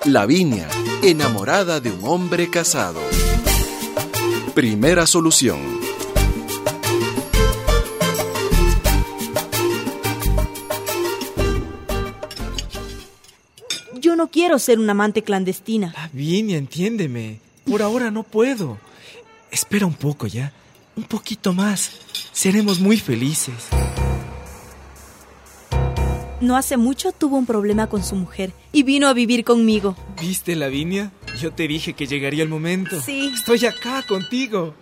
Lavinia, enamorada de un hombre casado. Primera solución. Yo no quiero ser una amante clandestina. Lavinia, entiéndeme. Por ahora no puedo. Espera un poco ya. Un poquito más. Seremos muy felices. No hace mucho tuvo un problema con su mujer y vino a vivir conmigo. ¿Viste, Lavinia? Yo te dije que llegaría el momento. Sí. Estoy acá contigo.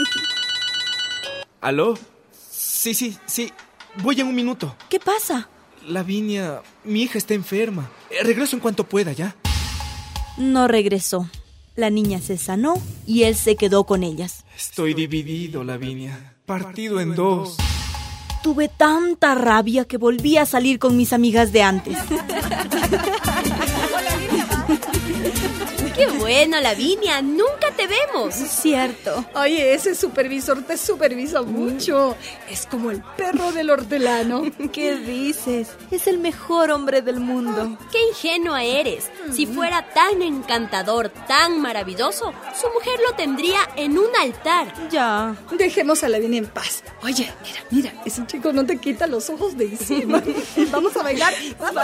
¿Aló? Sí. Voy en un minuto. ¿Qué pasa? Lavinia, mi hija está enferma. Regreso en cuanto pueda, ¿ya? No regresó. La niña se sanó y él se quedó con ellas. Estoy dividido, Lavinia. Partido en dos. Tuve tanta rabia que volví a salir con mis amigas de antes. ¡Qué bueno, Lavinia! ¡Nunca te vemos! Cierto. Oye, ese supervisor te supervisa mucho. Es como el perro del hortelano. ¿Qué dices? Es el mejor hombre del mundo. ¡Qué ingenua eres! Si fuera tan encantador, tan maravilloso, su mujer lo tendría en un altar. Ya. Dejemos a Lavinia en paz. Oye, mira, ese chico no te quita los ojos de encima. Vamos a bailar. Vamos.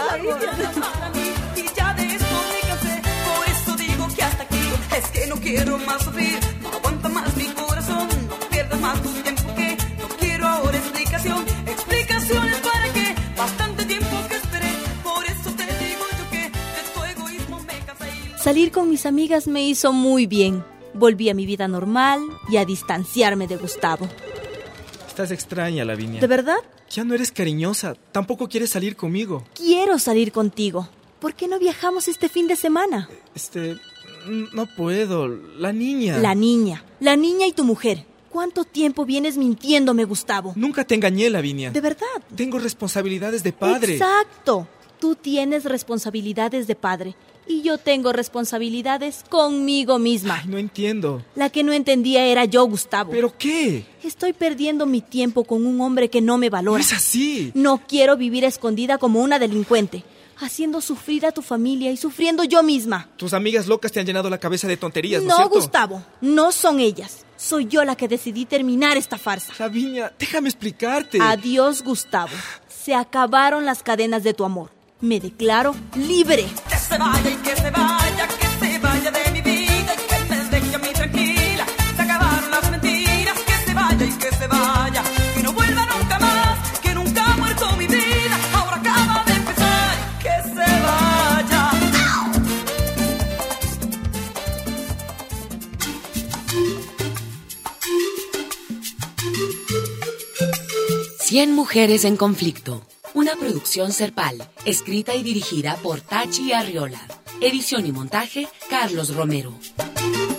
Es que no quiero más sufrir, no aguanta más mi corazón, no pierdas más tu tiempo que no quiero ahora explicaciones para que bastante tiempo que esperé, por eso te digo yo que de tu egoísmo me cansé. Salir con mis amigas me hizo muy bien. Volví a mi vida normal y a distanciarme de Gustavo. Estás extraña, Lavinia. ¿De verdad? Ya no eres cariñosa, tampoco quieres salir conmigo. Quiero salir contigo. ¿Por qué no viajamos este fin de semana? No puedo. La niña y tu mujer. ¿Cuánto tiempo vienes mintiéndome, Gustavo? Nunca te engañé, Lavinia. ¿De verdad? Tengo responsabilidades de padre. Exacto. Tú tienes responsabilidades de padre y yo tengo responsabilidades conmigo misma. Ay, no entiendo. La que no entendía era yo, Gustavo. ¿Pero qué? Estoy perdiendo mi tiempo con un hombre que no me valora. No es así. No quiero vivir escondida como una delincuente, haciendo sufrir a tu familia y sufriendo yo misma. Tus amigas locas te han llenado la cabeza de tonterías, ¿no es cierto? No, Gustavo, no son ellas. Soy yo la que decidí terminar esta farsa. Lavinia, déjame explicarte. Adiós, Gustavo. Se acabaron las cadenas de tu amor. Me declaro libre. Que se vaya y que se vaya, que se vaya de mi vida y que me deje a mí tranquila. Se acabaron las mentiras, que se vaya y que se vaya. Que no vuelva nunca más, que nunca ha muerto mi vida. Ahora acaba de empezar, que se vaya. 100 mujeres en conflicto. Una producción Serpal, escrita y dirigida por Tachi Arriola. Edición y montaje, Carlos Romero.